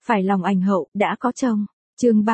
Phải lòng ảnh hậu, đã có chồng. Chương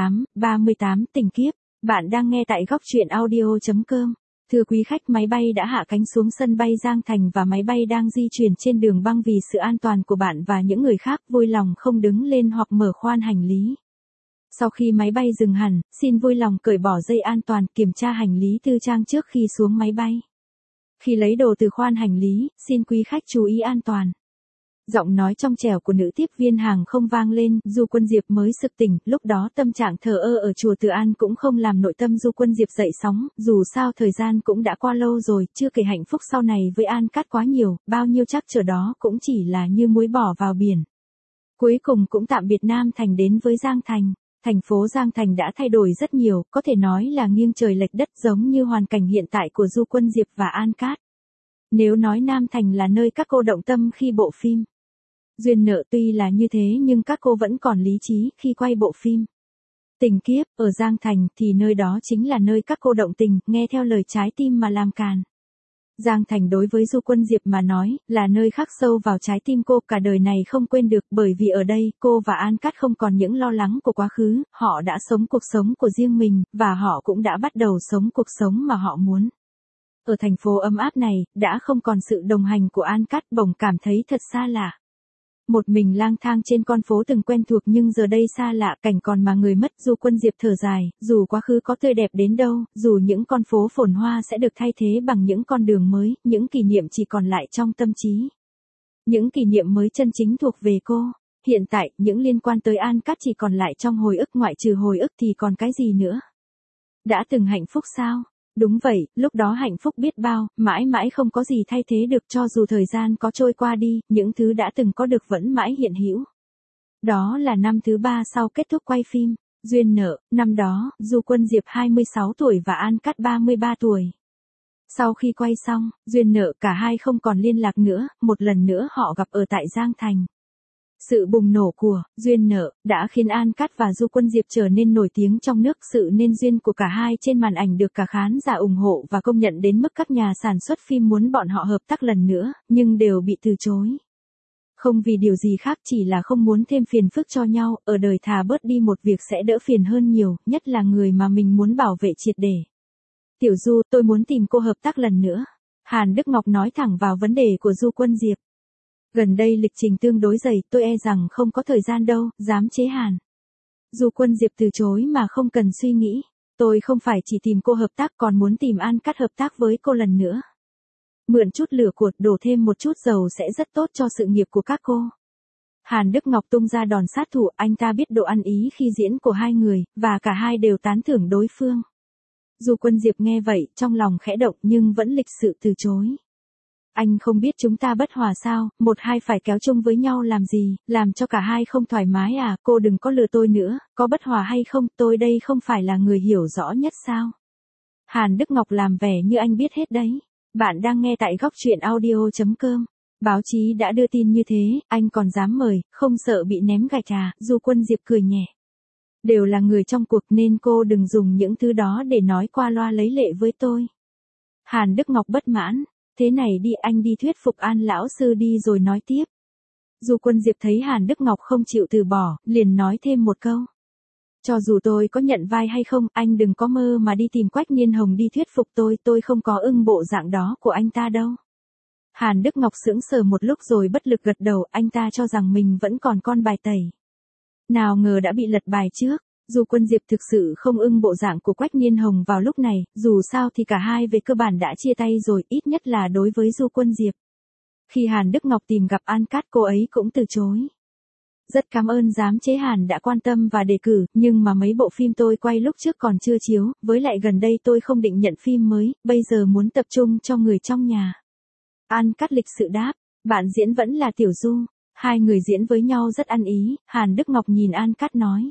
38 tình kiếp. Bạn đang nghe tại góc truyện audio.com. Thưa quý khách, máy bay đã hạ cánh xuống sân bay Giang Thành và máy bay đang di chuyển trên đường băng vì sự an toàn của bạn và những người khác, vui lòng không đứng lên hoặc mở khoang hành lý. Sau khi máy bay dừng hẳn, xin vui lòng cởi bỏ dây an toàn, kiểm tra hành lý tư trang trước khi xuống máy bay. Khi lấy đồ từ khoang hành lý, xin quý khách chú ý an toàn. Giọng nói trong trẻo của nữ tiếp viên hàng không vang lên, Du Quân Diệp mới sực tỉnh, lúc đó tâm trạng thờ ơ ở chùa Từ An cũng không làm nội tâm Du Quân Diệp dậy sóng, dù sao thời gian cũng đã qua lâu rồi, chưa kể hạnh phúc sau này với An Cát quá nhiều, bao nhiêu trắc trở đó cũng chỉ là như muối bỏ vào biển. Cuối cùng cũng tạm biệt Nam Thành đến với Giang Thành. Thành phố Giang Thành đã thay đổi rất nhiều, có thể nói là nghiêng trời lệch đất giống như hoàn cảnh hiện tại của Du Quân Diệp và An Cát. Nếu nói Nam Thành là nơi các cô động tâm khi bộ phim Duyên Nợ, tuy là như thế nhưng các cô vẫn còn lý trí khi quay bộ phim Tình Kiếp. Ở Giang Thành thì nơi đó chính là nơi các cô động tình, nghe theo lời trái tim mà làm càn. Giang Thành đối với Du Quân Diệp mà nói, là nơi khắc sâu vào trái tim cô, cả đời này không quên được, bởi vì ở đây, cô và An Cát không còn những lo lắng của quá khứ, họ đã sống cuộc sống của riêng mình, và họ cũng đã bắt đầu sống cuộc sống mà họ muốn. Ở thành phố ấm áp này, đã không còn sự đồng hành của An Cát, bỗng cảm thấy thật xa lạ. Một mình lang thang trên con phố từng quen thuộc nhưng giờ đây xa lạ, cảnh còn mà người mất. Du Quân Diệp thở dài, dù quá khứ có tươi đẹp đến đâu, dù những con phố phồn hoa sẽ được thay thế bằng những con đường mới, những kỷ niệm chỉ còn lại trong tâm trí. Những kỷ niệm mới chân chính thuộc về cô. Hiện tại, những liên quan tới An Cát chỉ còn lại trong hồi ức, ngoại trừ hồi ức thì còn cái gì nữa? Đã từng hạnh phúc sao? Đúng vậy, lúc đó hạnh phúc biết bao, mãi mãi không có gì thay thế được, cho dù thời gian có trôi qua đi, những thứ đã từng có được vẫn mãi hiện hữu. Đó là năm thứ 3 sau kết thúc quay phim Duyên Nợ, năm đó, Du Quân Diệp 26 tuổi và An Cát 33 tuổi. Sau khi quay xong Duyên Nợ, cả hai không còn liên lạc nữa, một lần nữa họ gặp ở tại Giang Thành. Sự bùng nổ của Duyên Nợ đã khiến An Cát và Du Quân Diệp trở nên nổi tiếng trong nước. Sự nên duyên của cả hai trên màn ảnh được cả khán giả ủng hộ và công nhận đến mức các nhà sản xuất phim muốn bọn họ hợp tác lần nữa, nhưng đều bị từ chối. Không vì điều gì khác, chỉ là không muốn thêm phiền phức cho nhau, ở đời thà bớt đi một việc sẽ đỡ phiền hơn nhiều, nhất là người mà mình muốn bảo vệ triệt để. Tiểu Du, tôi muốn tìm cô hợp tác lần nữa. Hàn Đức Ngọc nói thẳng vào vấn đề của Du Quân Diệp. Gần đây lịch trình tương đối dày, tôi e rằng không có thời gian đâu, dám chế Hàn. Du Quân Diệp từ chối mà không cần suy nghĩ. Tôi không phải chỉ tìm cô hợp tác, còn muốn tìm An Cát hợp tác với cô lần nữa. Mượn chút lửa cuột, đổ thêm một chút dầu sẽ rất tốt cho sự nghiệp của các cô. Hàn Đức Ngọc tung ra đòn sát thủ, anh ta biết độ ăn ý khi diễn của hai người, và cả hai đều tán thưởng đối phương. Du Quân Diệp nghe vậy, trong lòng khẽ động nhưng vẫn lịch sự từ chối. Anh không biết chúng ta bất hòa sao, một hai phải kéo chung với nhau làm gì, làm cho cả hai không thoải mái à, cô đừng có lừa tôi nữa, có bất hòa hay không, tôi đây không phải là người hiểu rõ nhất sao? Hàn Đức Ngọc làm vẻ như anh biết hết đấy. Bạn đang nghe tại góc truyện audio.com. Báo chí đã đưa tin như thế, anh còn dám mời, không sợ bị ném gạch à? Du Quân Diệp cười nhẹ. Đều là người trong cuộc nên cô đừng dùng những thứ đó để nói qua loa lấy lệ với tôi. Hàn Đức Ngọc bất mãn. Thế này đi, anh đi thuyết phục An lão sư đi rồi nói tiếp. Du Quân Diệp thấy Hàn Đức Ngọc không chịu từ bỏ, liền nói thêm một câu. Cho dù tôi có nhận vai hay không, anh đừng có mơ mà đi tìm Quách Niên Hồng đi thuyết phục tôi không có ưng bộ dạng đó của anh ta đâu. Hàn Đức Ngọc sững sờ một lúc rồi bất lực gật đầu, anh ta cho rằng mình vẫn còn con bài tẩy. Nào ngờ đã bị lật bài trước. Du Quân Diệp thực sự không ưng bộ dạng của Quách Niên Hồng vào lúc này, dù sao thì cả hai về cơ bản đã chia tay rồi, ít nhất là đối với Du Quân Diệp. Khi Hàn Đức Ngọc tìm gặp An Cát, cô ấy cũng từ chối. Rất cảm ơn giám chế Hàn đã quan tâm và đề cử, nhưng mà mấy bộ phim tôi quay lúc trước còn chưa chiếu, với lại gần đây tôi không định nhận phim mới, bây giờ muốn tập trung cho người trong nhà. An Cát lịch sự đáp, bạn diễn vẫn là Tiểu Du. Hai người diễn với nhau rất ăn ý, Hàn Đức Ngọc nhìn An Cát nói.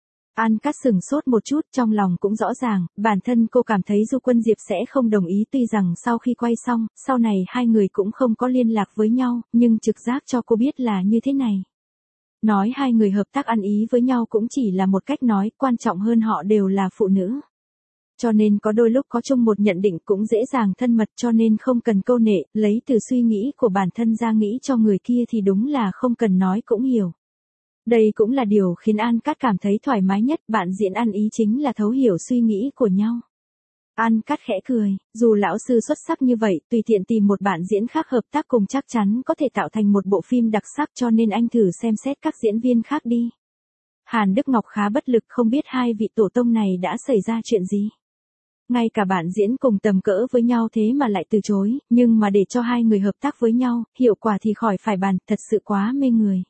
An Cát sừng sốt một chút, trong lòng cũng rõ ràng, bản thân cô cảm thấy Du Quân Diệp sẽ không đồng ý, tuy rằng sau khi quay xong, sau này hai người cũng không có liên lạc với nhau, nhưng trực giác cho cô biết là như thế này. Nói hai người hợp tác ăn ý với nhau cũng chỉ là một cách nói, quan trọng hơn họ đều là phụ nữ. Cho nên có đôi lúc có chung một nhận định cũng dễ dàng thân mật, cho nên không cần câu nệ, lấy từ suy nghĩ của bản thân ra nghĩ cho người kia thì đúng là không cần nói cũng hiểu. Đây cũng là điều khiến An Cát cảm thấy thoải mái nhất, bạn diễn ăn ý chính là thấu hiểu suy nghĩ của nhau. An Cát khẽ cười, dù lão sư xuất sắc như vậy, tùy tiện tìm một bạn diễn khác hợp tác cùng chắc chắn có thể tạo thành một bộ phim đặc sắc, cho nên anh thử xem xét các diễn viên khác đi. Hàn Đức Ngọc khá bất lực, không biết hai vị tổ tông này đã xảy ra chuyện gì. Ngay cả bạn diễn cùng tầm cỡ với nhau thế mà lại từ chối, nhưng mà để cho hai người hợp tác với nhau, hiệu quả thì khỏi phải bàn, thật sự quá mê người.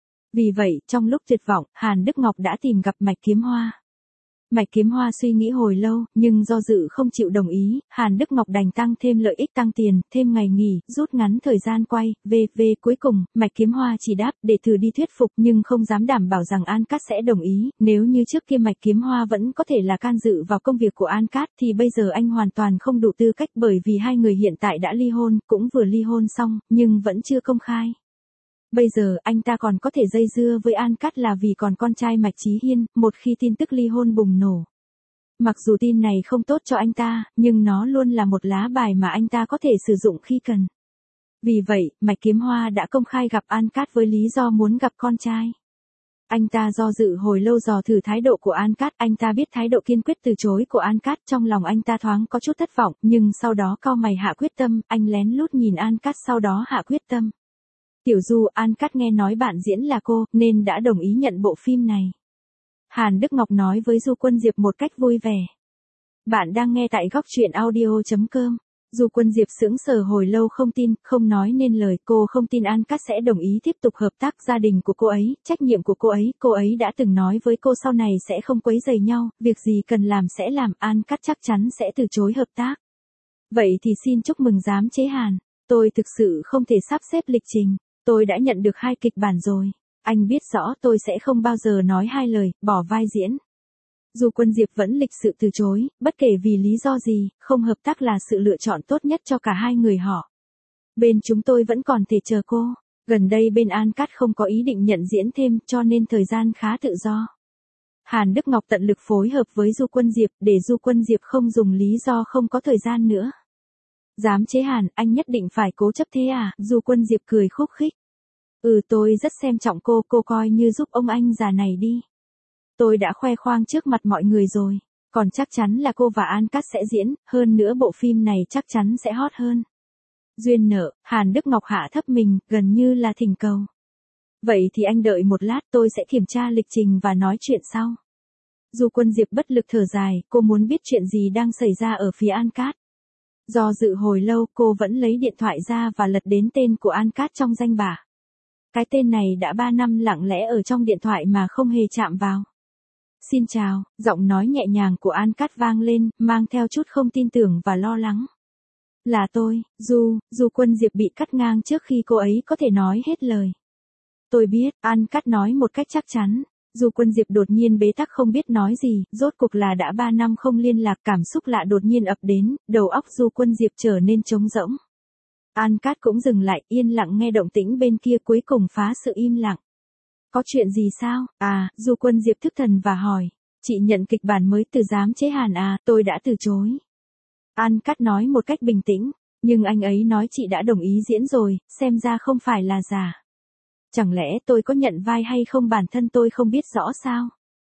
Vì vậy, trong lúc tuyệt vọng, Hàn Đức Ngọc đã tìm gặp Mạch Kiếm Hoa. Mạch Kiếm Hoa suy nghĩ hồi lâu, nhưng do dự không chịu đồng ý, Hàn Đức Ngọc đành tăng thêm lợi ích, tăng tiền, thêm ngày nghỉ, rút ngắn thời gian quay, cuối cùng, Mạch Kiếm Hoa chỉ đáp để thử đi thuyết phục, nhưng không dám đảm bảo rằng An Cát sẽ đồng ý. Nếu như trước kia Mạch Kiếm Hoa vẫn có thể là can dự vào công việc của An Cát thì bây giờ anh hoàn toàn không đủ tư cách, bởi vì hai người hiện tại đã ly hôn, cũng vừa ly hôn xong, nhưng vẫn chưa công khai. Bây giờ anh ta còn có thể dây dưa với An Cát là vì còn con trai Mạch Chí Hiên, một khi tin tức ly hôn bùng nổ. Mặc dù tin này không tốt cho anh ta, nhưng nó luôn là một lá bài mà anh ta có thể sử dụng khi cần. Vì vậy, Mạch Kiếm Hoa đã công khai gặp An Cát với lý do muốn gặp con trai. Anh ta do dự hồi lâu dò thử thái độ của An Cát, anh ta biết thái độ kiên quyết từ chối của An Cát, trong lòng anh ta thoáng có chút thất vọng, nhưng sau đó cau mày hạ quyết tâm, anh lén lút nhìn An Cát sau đó hạ quyết tâm. Tiểu Du, An Cát nghe nói bạn diễn là cô, nên đã đồng ý nhận bộ phim này. Hàn Đức Ngọc nói với Du Quân Diệp một cách vui vẻ. Bạn đang nghe tại góc truyện audio.com. Du Quân Diệp sững sờ hồi lâu không tin, không nói nên lời, cô không tin An Cát sẽ đồng ý tiếp tục hợp tác, gia đình của cô ấy, trách nhiệm của cô ấy đã từng nói với cô sau này sẽ không quấy rầy nhau, việc gì cần làm sẽ làm, An Cát chắc chắn sẽ từ chối hợp tác. Vậy thì xin chúc mừng giám chế Hàn, tôi thực sự không thể sắp xếp lịch trình. Tôi đã nhận được 2 kịch bản rồi. Anh biết rõ tôi sẽ không bao giờ nói 2 lời, bỏ vai diễn. Dù Quân Diệp vẫn lịch sự từ chối, bất kể vì lý do gì, không hợp tác là sự lựa chọn tốt nhất cho cả hai người họ. Bên chúng tôi vẫn còn thể chờ cô. Gần đây bên An Cát không có ý định nhận diễn thêm, cho nên thời gian khá tự do. Hàn Đức Ngọc tận lực phối hợp với Du Quân Diệp, để Du Quân Diệp không dùng lý do không có thời gian nữa. Giám chế Hàn, anh nhất định phải cố chấp thế à? Du Quân Diệp cười khúc khích. Tôi rất xem trọng cô coi như giúp ông anh già này đi. Tôi đã khoe khoang trước mặt mọi người rồi, còn chắc chắn là cô và An Cát sẽ diễn, hơn nữa bộ phim này chắc chắn sẽ hot hơn. Duyên nợ, Hàn Đức Ngọc hạ thấp mình, gần như là thỉnh cầu. Vậy thì anh đợi một lát, tôi sẽ kiểm tra lịch trình và nói chuyện sau. Du Quân Diệp bất lực thở dài, cô muốn biết chuyện gì đang xảy ra ở phía An Cát. Do dự hồi lâu, cô vẫn lấy điện thoại ra và lật đến tên của An Cát trong danh bạ. Cái tên này đã 3 năm lặng lẽ ở trong điện thoại mà không hề chạm vào. Xin chào, giọng nói nhẹ nhàng của An Cát vang lên, mang theo chút không tin tưởng và lo lắng. Là tôi, Du Quân Diệp bị cắt ngang trước khi cô ấy có thể nói hết lời. Tôi biết, An Cát nói một cách chắc chắn. Du Quân Diệp đột nhiên bế tắc không biết nói gì, rốt cuộc là đã 3 năm không liên lạc, cảm xúc lạ đột nhiên ập đến, đầu óc Du Quân Diệp trở nên trống rỗng. An Cát cũng dừng lại, yên lặng nghe động tĩnh bên kia, cuối cùng phá sự im lặng. Có chuyện gì sao? Du Quân Diệp thức thần và hỏi. Chị nhận kịch bản mới từ giám chế Hàn à? Tôi đã từ chối. An Cát nói một cách bình tĩnh, nhưng anh ấy nói chị đã đồng ý diễn rồi, xem ra không phải là giả. Chẳng lẽ tôi có nhận vai hay không, bản thân tôi không biết rõ sao?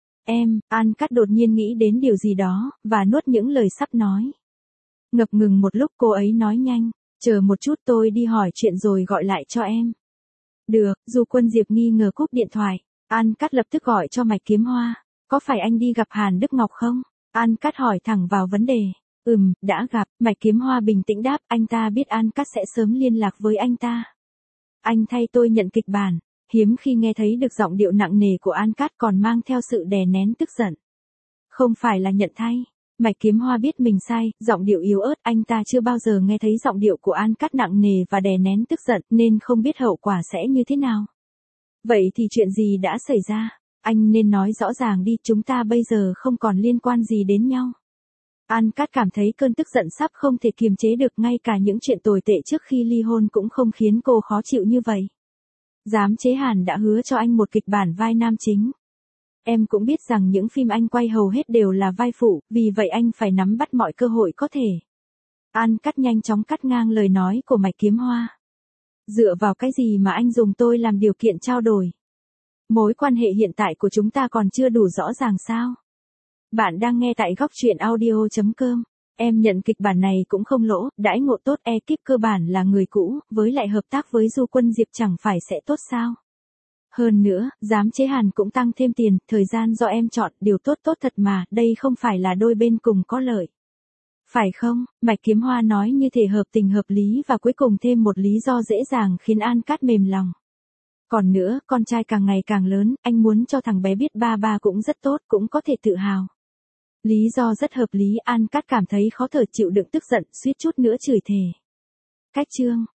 An Cát đột nhiên nghĩ đến điều gì đó, và nuốt những lời sắp nói. Ngập ngừng một lúc cô ấy nói nhanh, chờ một chút tôi đi hỏi chuyện rồi gọi lại cho em. Được, Du Quân Diệp nghi ngờ cúp điện thoại, An Cát lập tức gọi cho Mạch Kiếm Hoa. Có phải anh đi gặp Hàn Đức Ngọc không? An Cát hỏi thẳng vào vấn đề. Đã gặp, Mạch Kiếm Hoa bình tĩnh đáp, anh ta biết An Cát sẽ sớm liên lạc với anh ta. Anh thay tôi nhận kịch bản, hiếm khi nghe thấy được giọng điệu nặng nề của An Cát còn mang theo sự đè nén tức giận. Không phải là nhận thay. Mạch Kiếm Hoa biết mình sai, giọng điệu yếu ớt, anh ta chưa bao giờ nghe thấy giọng điệu của An Cát nặng nề và đè nén tức giận, nên không biết hậu quả sẽ như thế nào. Vậy thì chuyện gì đã xảy ra? Anh nên nói rõ ràng đi, chúng ta bây giờ không còn liên quan gì đến nhau. An Cát cảm thấy cơn tức giận sắp không thể kiềm chế được, ngay cả những chuyện tồi tệ trước khi ly hôn cũng không khiến cô khó chịu như vậy. Giám chế Hàn đã hứa cho anh một kịch bản vai nam chính. Em cũng biết rằng những phim anh quay hầu hết đều là vai phụ, vì vậy anh phải nắm bắt mọi cơ hội có thể. An Cát nhanh chóng cắt ngang lời nói của Mạch Kiếm Hoa. Dựa vào cái gì mà anh dùng tôi làm điều kiện trao đổi? Mối quan hệ hiện tại của chúng ta còn chưa đủ rõ ràng sao? Bạn đang nghe tại góc truyện audio.com. Em nhận kịch bản này cũng không lỗ, đãi ngộ tốt, ekip cơ bản là người cũ, với lại hợp tác với Du Quân Diệp chẳng phải sẽ tốt sao? Hơn nữa, giám chế Hàn cũng tăng thêm tiền, thời gian do em chọn, điều tốt tốt thật mà, đây không phải là đôi bên cùng có lợi. Phải không? Mạch Kiếm Hoa nói như thể hợp tình hợp lý và cuối cùng thêm một lý do dễ dàng khiến An Cát mềm lòng. Còn nữa, con trai càng ngày càng lớn, anh muốn cho thằng bé biết ba ba cũng rất tốt, cũng có thể tự hào. Lý do rất hợp lý, An Cát cảm thấy khó thở chịu đựng tức giận, suýt chút nữa chửi thề. Cách chương.